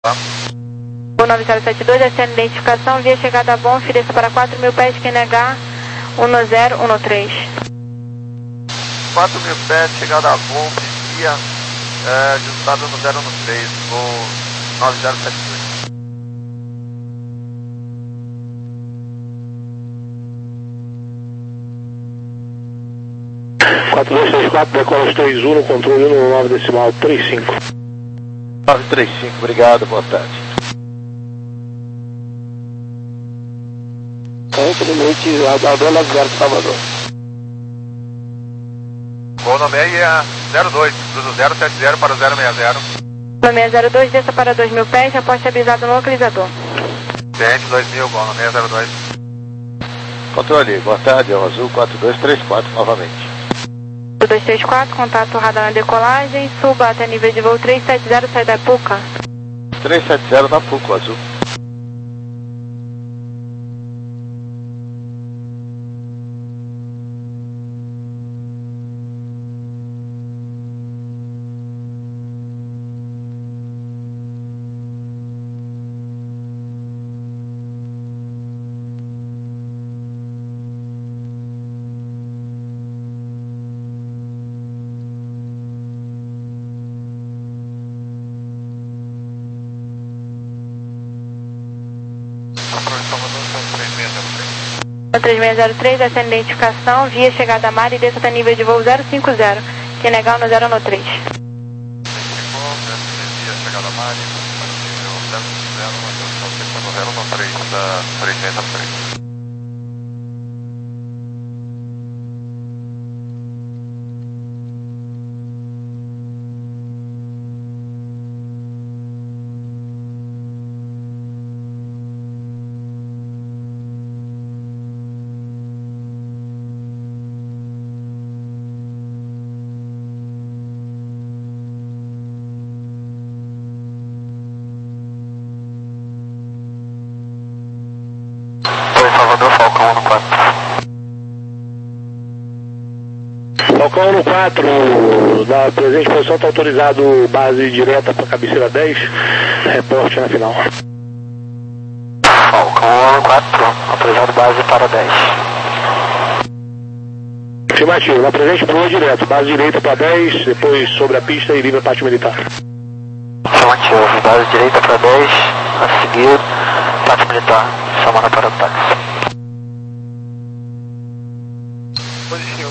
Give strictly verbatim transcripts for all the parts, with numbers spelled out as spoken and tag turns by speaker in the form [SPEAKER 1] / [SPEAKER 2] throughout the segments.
[SPEAKER 1] O nove zero sete dois, essa é a identificação, via chegada a Bonf, desça para quatro mil pés, Q N H um zero um três.
[SPEAKER 2] quatro mil pés, chegada a Bonf, via é, ajustado no zero um três, o nove zero sete dois.
[SPEAKER 3] quatro dois três quatro, decola três um no controle no nove decimal trinta e cinco.
[SPEAKER 2] nove três cinco, obrigado, boa tarde.
[SPEAKER 3] Frente limite, Adaldo nove zero, Salvador.
[SPEAKER 2] Voo no meia zero dois, cruzo zero sete zero para o zero seis zero.
[SPEAKER 1] No seis zero dois, desça para dois mil pés, aposte avisado no localizador.
[SPEAKER 2] Cliente dois mil, voo no seis zero dois.
[SPEAKER 4] Controle, boa tarde, é o Azul quatro dois três quatro novamente.
[SPEAKER 1] quatro dois três quatro, contato radar na decolagem, suba até nível de voo três sete zero, sai da Puca.
[SPEAKER 4] três sete zero na Puco, Azul.
[SPEAKER 1] três seis zero três, essa é a identificação, via chegada a mar e desça até nível de voo zero cinco zero, Q N H um zero um três.
[SPEAKER 2] Via chegada a mar e zero cinco zero, zero um três da três seis zero três.
[SPEAKER 3] Falcão no quatro, na presente posição está autorizado base direta para cabeceira dez, reporte na final.
[SPEAKER 5] Falcão quatro, autorizado base para dez.
[SPEAKER 3] Afirmativo, na presente proa direto, base direita para dez, depois sobre a pista e livre a parte militar.
[SPEAKER 5] Afirmativo, base direita para dez, a seguir, parte militar, chamando para o táxi.
[SPEAKER 2] Positivo.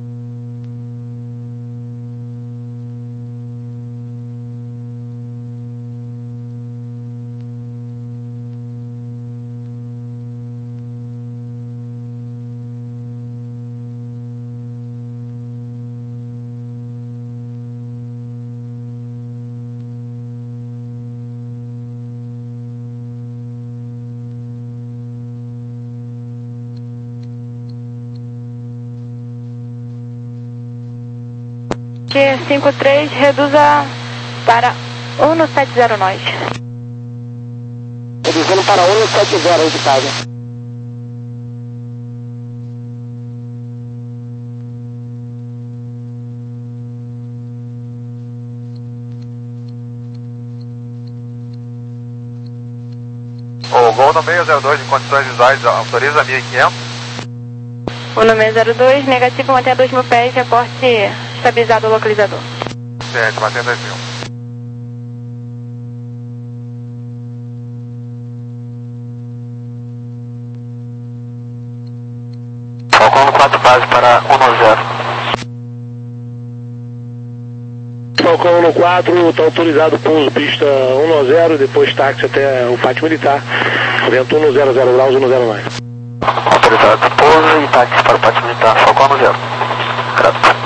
[SPEAKER 1] Q cinco três, reduza para um sete zero nós.
[SPEAKER 3] Reduzindo para um sete zero aí de casa.
[SPEAKER 2] O voo no seis zero dois em condições visuais autoriza mil e quinhentos.
[SPEAKER 1] O no seis zero dois, negativo, mantenha dois mil pés, reporte estabilizado o localizador.
[SPEAKER 2] Cliente, mantenha dois mil.
[SPEAKER 5] Falcão quatro base para um zero.
[SPEAKER 3] Falcão no quatro, está autorizado pouso pista um zero, depois táxi até o pátio militar, vento um zero zero graus, um zero nove.
[SPEAKER 5] Autorizado pouso e táxi para o pátio militar, Falcão no zero. Grato.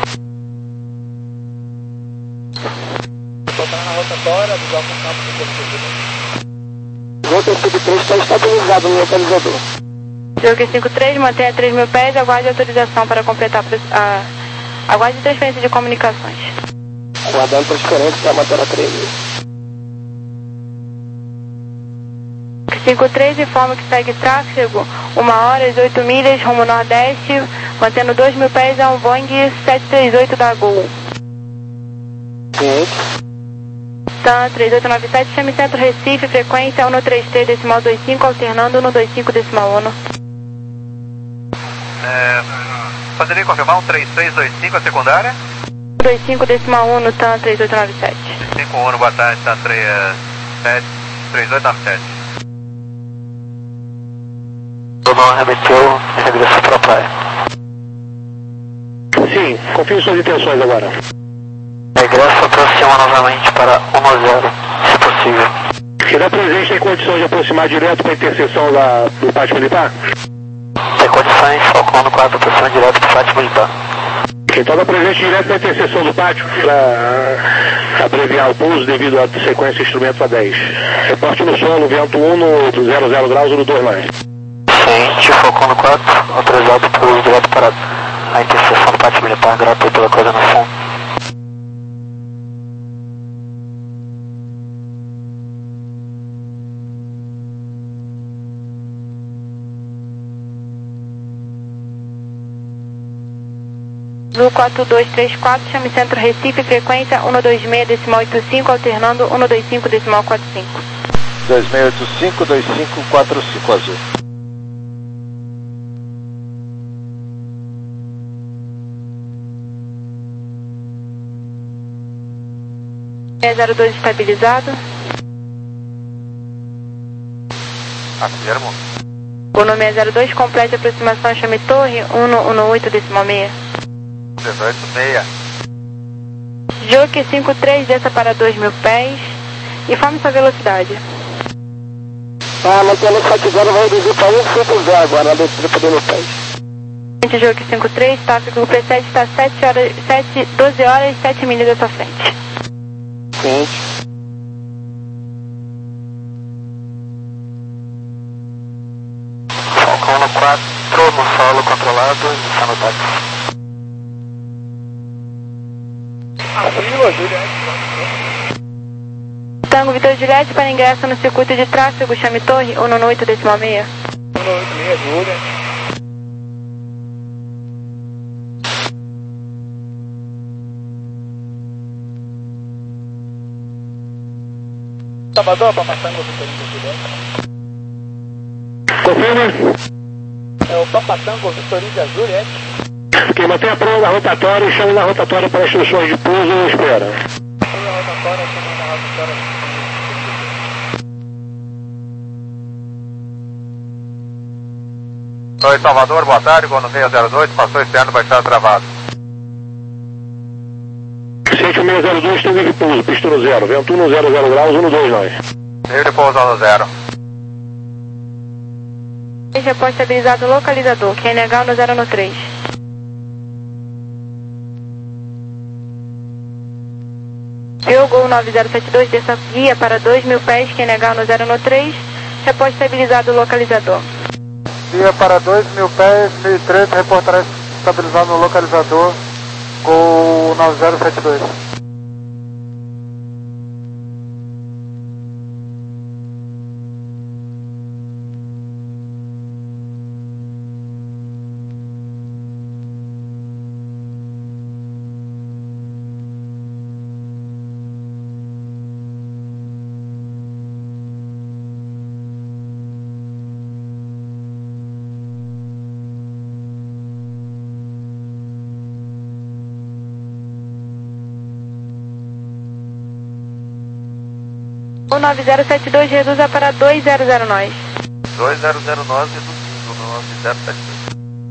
[SPEAKER 3] Na rotatória, do campo do Rota sub três está estabilizado no localizador.
[SPEAKER 1] Q cinco três, mantenha três mil pés, aguarde autorização para completar a... Aguarde transferência de comunicações.
[SPEAKER 3] Aguardando transferência para manter a três mil.
[SPEAKER 1] Q cinco três, informa que segue tráfego, uma hora e oito milhas, rumo nordeste, mantendo dois mil pés a um Boeing sete três oito da Gol.
[SPEAKER 3] Cliente.
[SPEAKER 1] TAM três oito nove sete, chame Centro Recife, frequência um três três decimal dois cinco, alternando um dois cinco decimal um.
[SPEAKER 2] É, poderia confirmar um três três dois cinco, a secundária?
[SPEAKER 1] um dois cinco decimal um, TAM três oito nove sete.
[SPEAKER 2] cinco um, boa tarde, TAM três oito nove sete.
[SPEAKER 5] O não remeteu e regressou para a praia.
[SPEAKER 3] Sim, confirme suas intenções agora.
[SPEAKER 5] Regresso aproxima novamente para um zero, se possível.
[SPEAKER 3] Será presente tem condição de aproximar direto para a interseção da, do pátio militar?
[SPEAKER 5] Tem condições, Falcão no quatro, aproxima direto para o pátio militar.
[SPEAKER 3] Então dá presente direto na interseção do pátio para abreviar o pouso devido à sequência instrumento A dez. Reporte no solo, vento um no zero zero graus no dois nove.
[SPEAKER 5] Ciente, Falcão no quatro, autorizado o pouso direto para a interseção do pátio militar, grato aí pela coisa no fundo.
[SPEAKER 1] Azul quatro dois três quatro, chame Centro Recife, frequência um dois seis decimal oito cinco, alternando um dois cinco decimal quatro cinco.
[SPEAKER 4] dois seis oito cinco, dois cinco quatro cinco Azul.
[SPEAKER 1] zero dois estabilizado.
[SPEAKER 2] Afirmo.
[SPEAKER 1] O nome é zero dois, complete aproximação, chame Torre um um oito decimal seis.
[SPEAKER 2] dezoito seis.
[SPEAKER 1] Jockey cinco três, desça para dois mil pés. Informe sua velocidade.
[SPEAKER 5] Ah, mantendo sete zero, vai reduzir para um cinco zero agora, na descida para dois mil pés.
[SPEAKER 1] Jockey cinco três, tráfego P sete está sete horas, sete, doze horas e sete milhas à sua frente.
[SPEAKER 5] Ciente. Falcão no quatro, no solo controlado, iniciando o táxi.
[SPEAKER 1] Tango Vitor Juliette para ingresso no circuito de tráfego, chame Torre um oito decimal seis.
[SPEAKER 3] um oito seis, Júlia.
[SPEAKER 6] Salvador, Papa Tango Vitorino Juliette.
[SPEAKER 3] Confirma?
[SPEAKER 6] É o Papa Tango Vitorino Juliette.
[SPEAKER 3] Ok, mantenha a prova da rotatória e chame na rotatória para instruções de pouso ou espera.
[SPEAKER 6] Chame na rotatória, chame na rotatória.
[SPEAKER 2] Oi, Salvador, boa tarde, Gol no seis zero dois, passou externo, baixado travado.
[SPEAKER 3] sete seis zero dois, tem livre pouso, pista no zero, vento um no zero zero graus, um no dois nove.
[SPEAKER 2] Livre pouso no zero.
[SPEAKER 1] Repórter estabilizado localizador, Q N H no zero no três. Gol nove zero sete dois, desça guia para dois mil pés, Q N H no zero no três. Repórter estabilizado localizador.
[SPEAKER 6] Guia para dois mil pés, mil e treze, reportará estabilizado no localizador, Gol nove zero sete dois.
[SPEAKER 1] O nove zero sete dois reduza para dois zero zero nove.
[SPEAKER 2] dois zero zero nove, reduzindo no nove zero sete dois.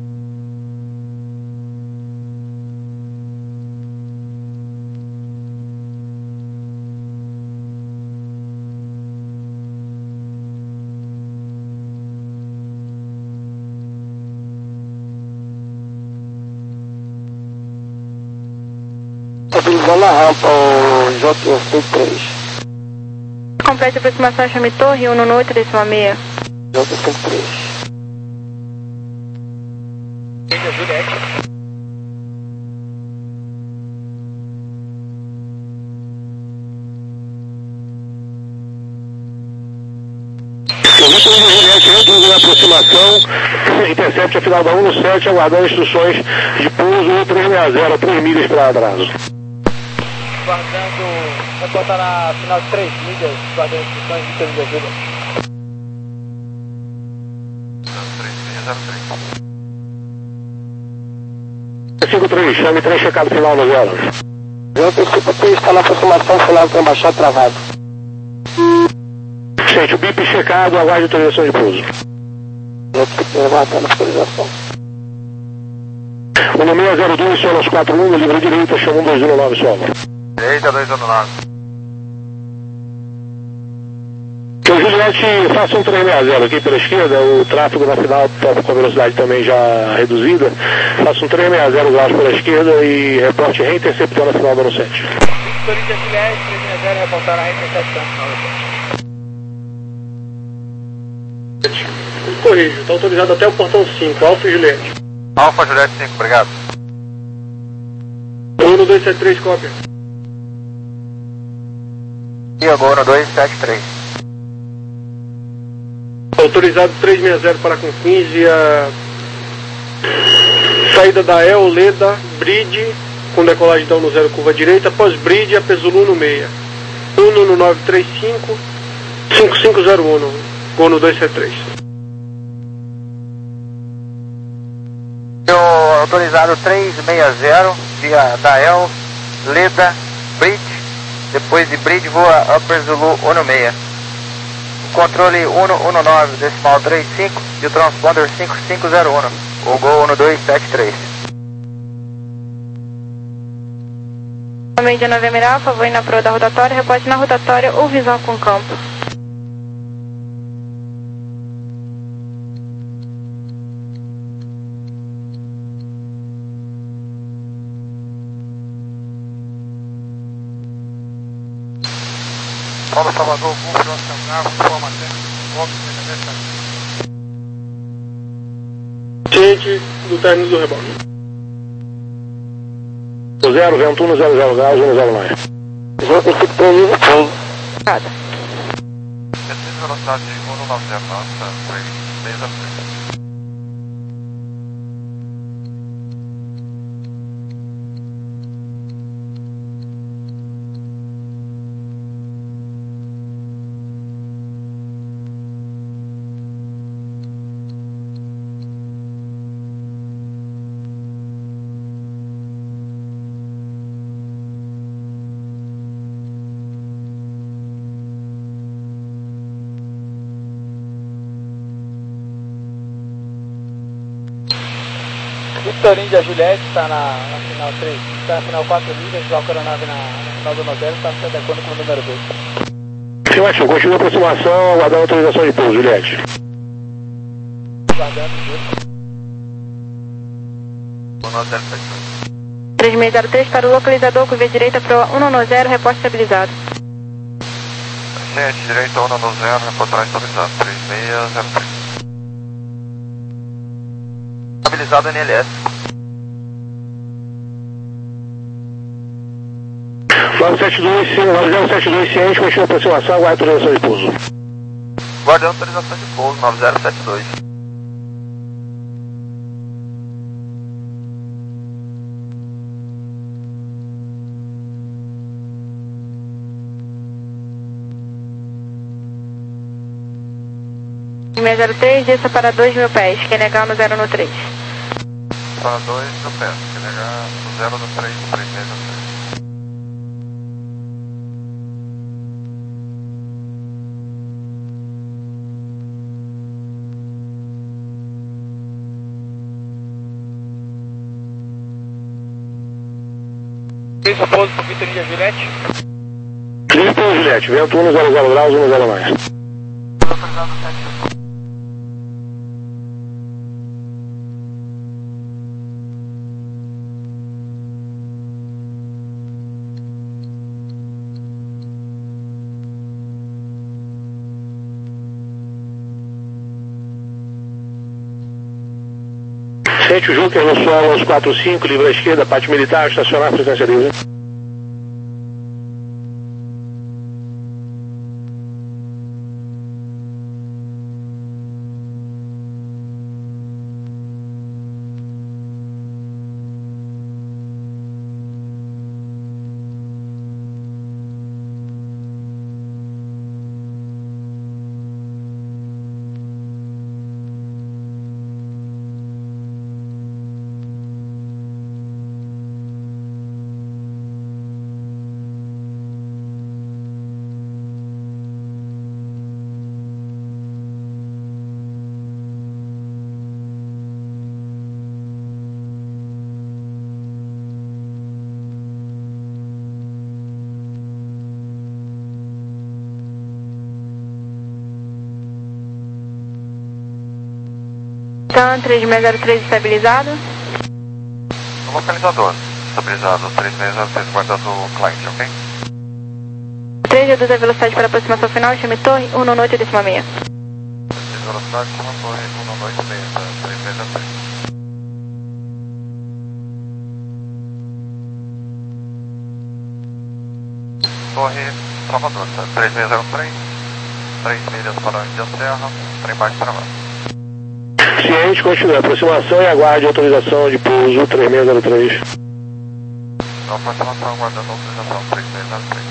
[SPEAKER 5] Estabilizando a rampa, o J C três.
[SPEAKER 1] Complete aproximação, chame Torre um no oito decimal seis.
[SPEAKER 5] J C três.
[SPEAKER 6] Juliette.
[SPEAKER 3] Serviço de Juliette, reduz na aproximação, intercept a final da um no sete, aguardando instruções de pouso três seis zero, três milhas para atraso.
[SPEAKER 6] Guardando reportar na final de três milhas, guardando instruções de termo de ajuda.
[SPEAKER 2] três seis zero três.
[SPEAKER 3] cinco três, chame três, checado final no zero.
[SPEAKER 5] Delta cinco três está na aproximação final para embaixada travado.
[SPEAKER 3] Gente, o B I P checado, aguarde autorização de pouso.
[SPEAKER 5] Aguardando a autorização.
[SPEAKER 3] O número zero dois, solo quatro um, livre direita, chama um dois um nove, solo.
[SPEAKER 2] Direita dois um nove.
[SPEAKER 3] Que o Juliette faça um três seis zero aqui pela esquerda, o tráfego na final está com a velocidade também já reduzida. Faça um três seis zero graus pela esquerda e reporte reinterceptando na final do ano sete.
[SPEAKER 6] Corinthians Juliette, três seis zero, reportar a reintercepção final do sete.
[SPEAKER 3] Corrijo, está autorizado até o portão cinco, Alfa e Juliette.
[SPEAKER 2] Alfa Juliette cinco, obrigado.
[SPEAKER 3] um dois sete três, cópia.
[SPEAKER 5] E agora dois sete três.
[SPEAKER 3] Autorizado três seis zero para com quinze, a saída da El, Leda, Bridge, com decolagem então no zero curva direita, após Bridge, a Pesulu no meia. Uno no nove três cinco, cinco cinco zero um, Gono dois sete três.
[SPEAKER 5] Autorizado três seis zero, via Dael, Leda, Bridge, depois de Bridge voa Upper Zulu um seis. Controle um um nove, decimal três cinco e o transponder cinco cinco zero um, o Gol um dois sete três.
[SPEAKER 1] Média nove Alfa, vou ir na proa da rotatória, reporte na rotatória ou visão com campo.
[SPEAKER 2] Paulo Salvador, Golfo, Oscar Bravo, forma técnica, Golfo,
[SPEAKER 3] Ciente do término do rebote. zero, vento um, zero zero graus, um zero nove.
[SPEAKER 5] Delta cinco três, pouso.
[SPEAKER 1] Nada.
[SPEAKER 2] Descida de velocidade de um nove zero, nossa, três seis zero três.
[SPEAKER 6] Victorinho da Juliette está na, na final três, está na final quatro milhas, já a aeronave na, na final do Nobel, está se adequando com o número dois.
[SPEAKER 3] Juliette, continua a aproximação, aguardando autorização de pouso, Juliette.
[SPEAKER 6] Guardando o jogo.
[SPEAKER 2] um nove zero sete dois.
[SPEAKER 1] três seis zero três para o localizador, curva direita, proa um nove zero, reporte estabilizado.
[SPEAKER 2] Gente, direita um nove zero, reportar estabilizado, três seis zero três. Estabilizado N L S.
[SPEAKER 3] nove sete dois, nove zero sete dois, ciente, continua a aproximação, aguarda autorização de pouso.
[SPEAKER 2] Guardando autorização de pouso, nove zero sete dois.
[SPEAKER 1] seis zero três, desça para dois mil pés, que é negar no zero no três.
[SPEAKER 2] Para dois no pé, que negar no zero no três, três seis zero três.
[SPEAKER 6] Fez o pouso para o Victorinho da Juliette.
[SPEAKER 3] Livre pouso, Juliette, vento um zero zero graus, um zero nove.
[SPEAKER 6] Autorizado sete.
[SPEAKER 3] Sente o Junker no solo aos quatro cinco, livre à esquerda, parte militar, estacionar, frequência livre.
[SPEAKER 1] TAM três seis zero três estabilizado.
[SPEAKER 2] No localizador, estabilizado, três seis zero três guardando o cliente, ok?
[SPEAKER 1] três reduz a velocidade para aproximação final, chame torre um nove oito décima seis.
[SPEAKER 2] Velocidade, chama torre um nove oito seis, três seis zero três. Torre travador, tá? três seis zero três, três milhas para a Índia Serra, trem baixo travado.
[SPEAKER 3] Ciente, continue a aproximação e aguarde autorização de pouso três seis zero três.
[SPEAKER 2] Então, aproximação, aguardando autorização três seis zero três.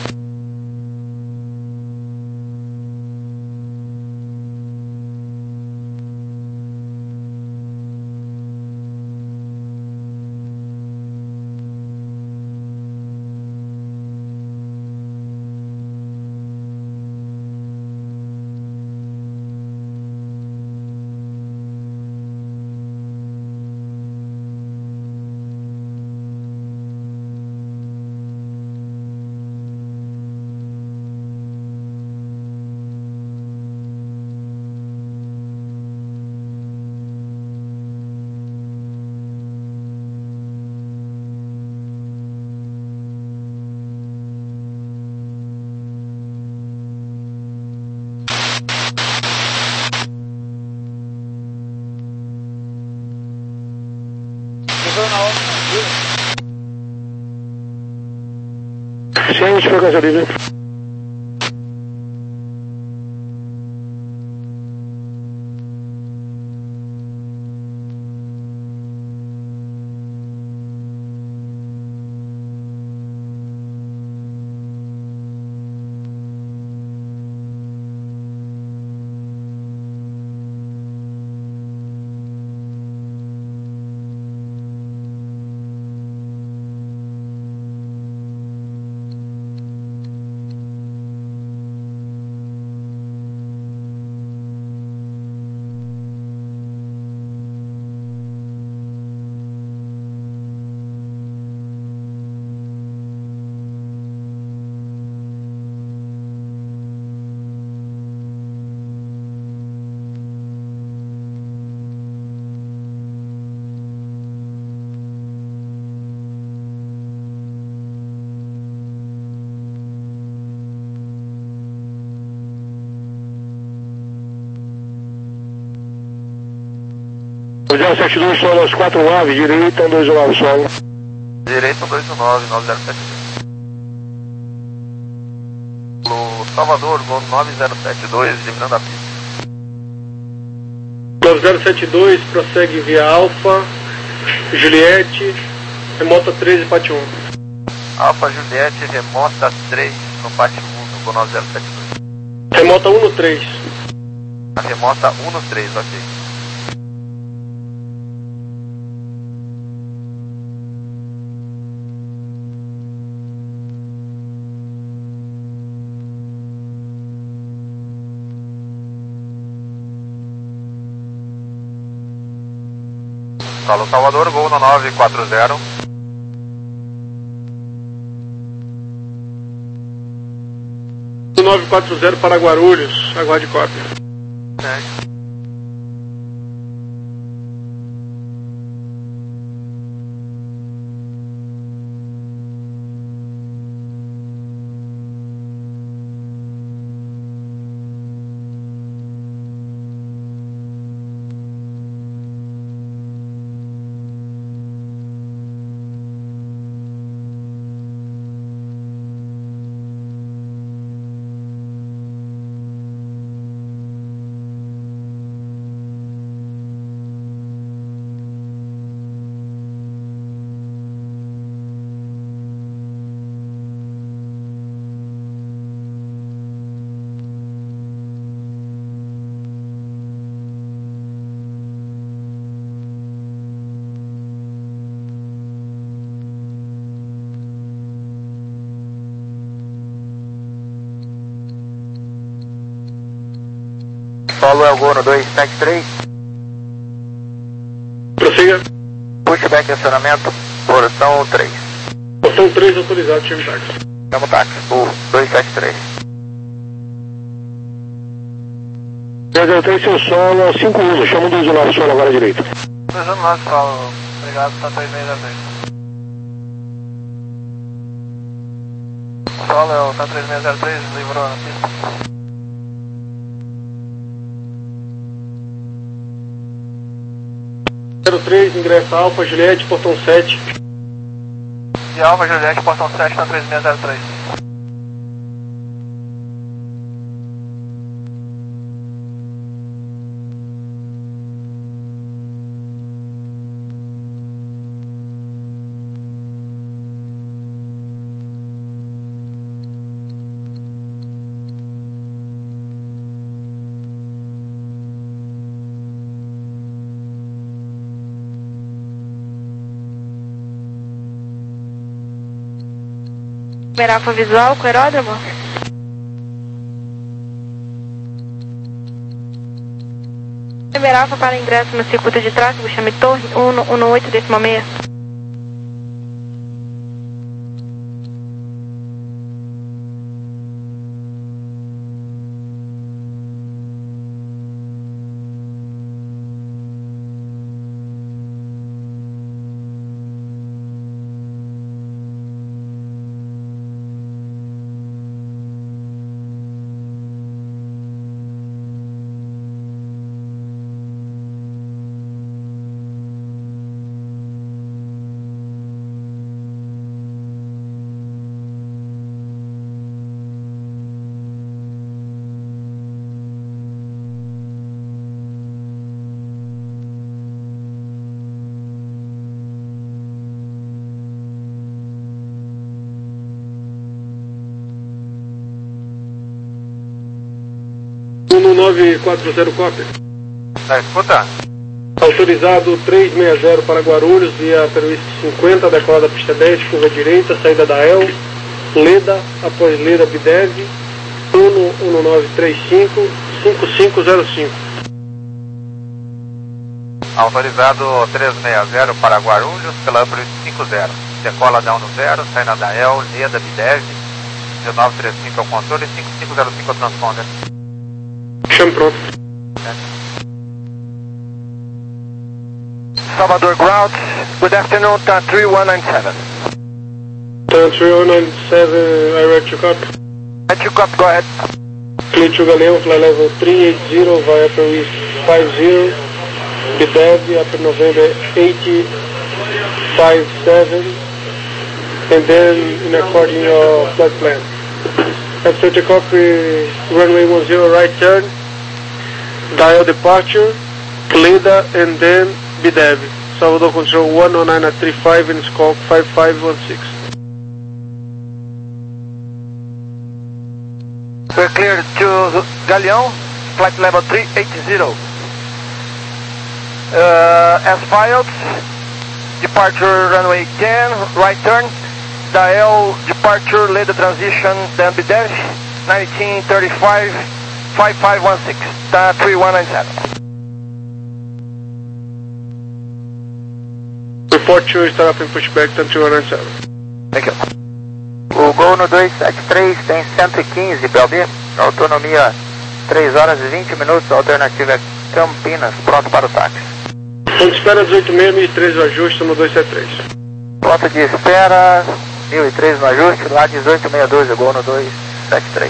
[SPEAKER 3] Ciente, frequência livre. zero sete dois, solo aos quatro nove, direita, um dois um nove, solo.
[SPEAKER 2] Direita, um dois um nove, nove zero sete dois. Salvador, voo nove zero sete dois, eliminando a pista.
[SPEAKER 3] nove zero sete dois, prossegue via Alfa, Juliette, remota treze, P A T um.
[SPEAKER 2] Alfa, Juliette, remota três no P A T um, no voo nove zero sete dois.
[SPEAKER 3] Remota um no três.
[SPEAKER 2] A remota um no três, ok. Alô, Salvador, voo no nove quatro zero.
[SPEAKER 3] nove quatro zero para Guarulhos, aguarde cópia.
[SPEAKER 2] É.
[SPEAKER 5] Solo é o Gol no dois sete três.
[SPEAKER 3] Prossiga.
[SPEAKER 5] Pushback acionamento, portão três.
[SPEAKER 3] Portão três autorizado, chame táxi.
[SPEAKER 5] Chama o táxi, o dois sete três.
[SPEAKER 3] zero três, seu solo, cinco um, chama o dois um nove solo agora à direita.
[SPEAKER 2] dois um nove solo, obrigado, tá três seis zero três. Solo é o T três seis zero três, livrou na pista.
[SPEAKER 3] zero três, ingressa Alfa, Juliette, portão sete.
[SPEAKER 2] De Alfa, Juliette, portão sete na três seis zero três.
[SPEAKER 1] Alfa visual com aeródromo. Alfa para ingresso no circuito de tráfego, chame Torre um um oito decimal seis.
[SPEAKER 3] um nove quatro zero cópia.
[SPEAKER 2] Tá, escuta.
[SPEAKER 3] Autorizado três seis zero para Guarulhos, via previsto cinquenta, decolada pista dez, curva direita, saída da E L, Leda, após Leda Bidev, um um nove três cinco, cinco cinco zero cinco.
[SPEAKER 2] Autorizado três seis zero para Guarulhos, pela Upper cinco zero. Decola da um zero, saída da E L, Leda Bidev, um nove três cinco é o controle, cinco cinco zero cinco é o transponder.
[SPEAKER 3] Chame pronto.
[SPEAKER 5] Salvador Ground, good afternoon, T A three one nine seven.
[SPEAKER 3] T A three one nine seven, I read you copy.
[SPEAKER 5] Let you copy, go ahead.
[SPEAKER 3] Clear to Galeão, fly level three eight zero, via upper east five zero, Bidev, upper November eight five seven, and then in according your flight plan. After the copy, runway one zero, right turn, dial departure, Leda, and then Bidev. Salvador Control one oh nine at three five and Skulk five five one six.
[SPEAKER 5] We're clear to Galeão, flight level three eight zero. Uh, as filed, departure runway ten, right turn, dial departure, Leda transition, then Bidev, nineteen thirty-five, five five one six, T A three one nine seven.
[SPEAKER 3] Report to start up and pushback, T A three one nine seven.
[SPEAKER 5] Thank you. O Gol no dois sete três tem cento e quinze para ouvir, autonomia três horas e vinte minutos, alternativa é Campinas, pronto para o táxi.
[SPEAKER 3] Ponto de espera dezoito seis, mil e três o ajuste no dois sete três.
[SPEAKER 5] Ponto de espera mil e três no ajuste, lá dezoito seis doze, o Gol no dois sete três.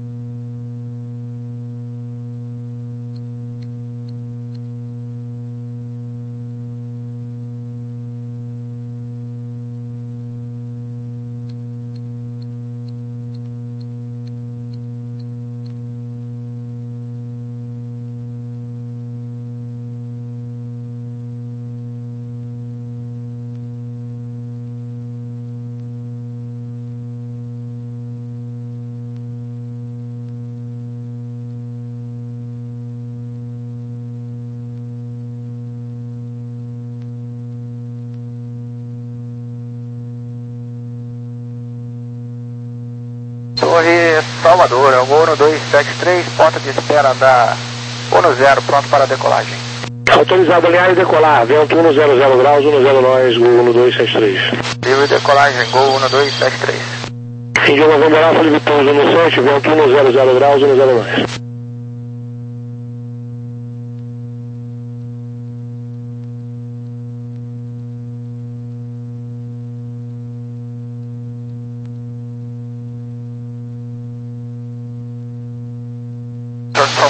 [SPEAKER 5] Torre Salvador, é o Gol no dois sete três, porta de espera da um zero, pronto para a decolagem.
[SPEAKER 3] Autorizado alinhar e decolar, vento um zero zero graus, um zero nós, Gol um dois sete três.
[SPEAKER 5] Livre decolagem, Gol um dois sete três.
[SPEAKER 3] Índia November Alfa, Liviton um sete, vento um zero zero graus, um zero nós.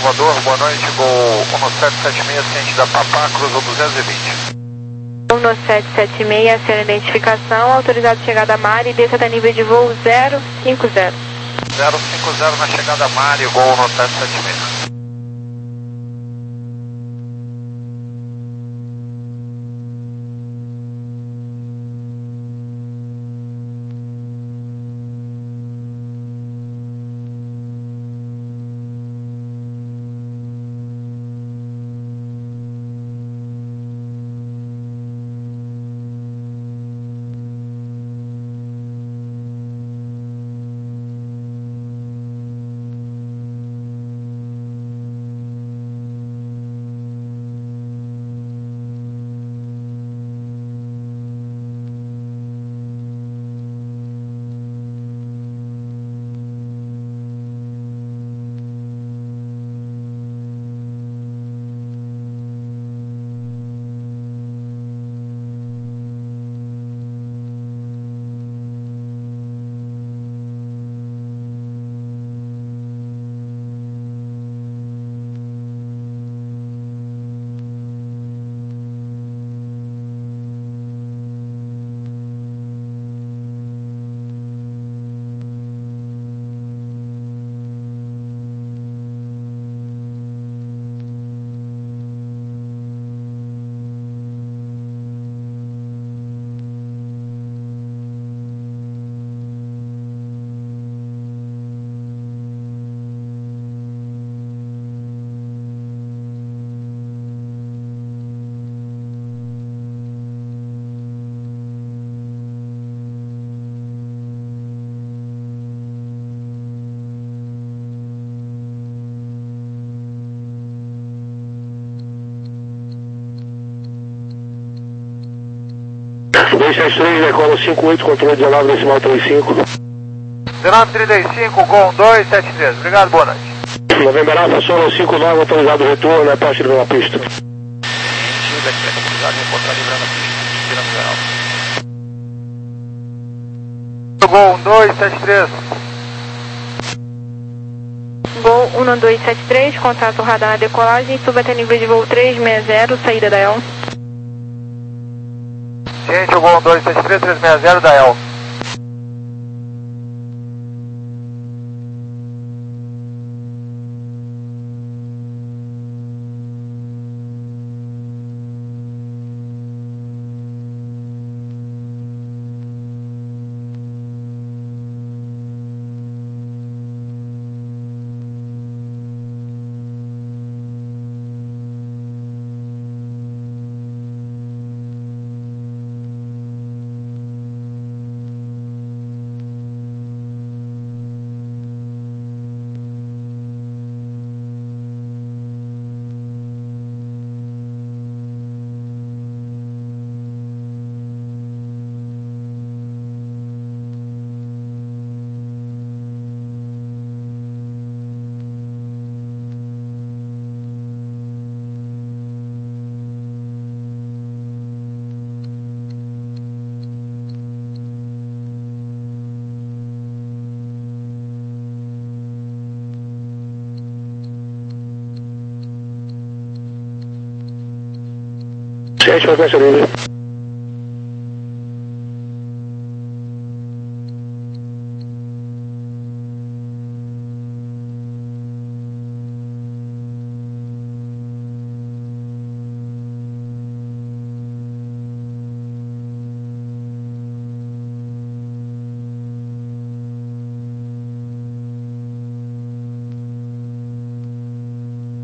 [SPEAKER 2] Salvador, boa noite, Gol um sete sete seis, ciente da Papá, cruzou duzentos e vinte.
[SPEAKER 1] um sete sete seis, sem identificação, autorizado chegada a Mari, desça até nível de voo zero cinco zero.
[SPEAKER 2] zero cinco zero na chegada a Mari, Gol um sete sete seis.
[SPEAKER 3] dois sete três, decola cinco oito, controle dezenove decimal trinta e cinco.
[SPEAKER 2] dezenove trinta e cinco, Gol dois sete três, obrigado, boa noite.
[SPEAKER 3] Novembro Alfa, Solo cinco nove, autorizado o retorno, é parte livre na pista.
[SPEAKER 2] Gol dois sete três.
[SPEAKER 1] Gol um dois sete três, contato radar na decolagem, suba até nível de voo trezentos e sessenta, saída da E L.
[SPEAKER 2] Gente, o Gol dois sete três, trezentos e sessenta da E L.
[SPEAKER 3] sete, frequência livre.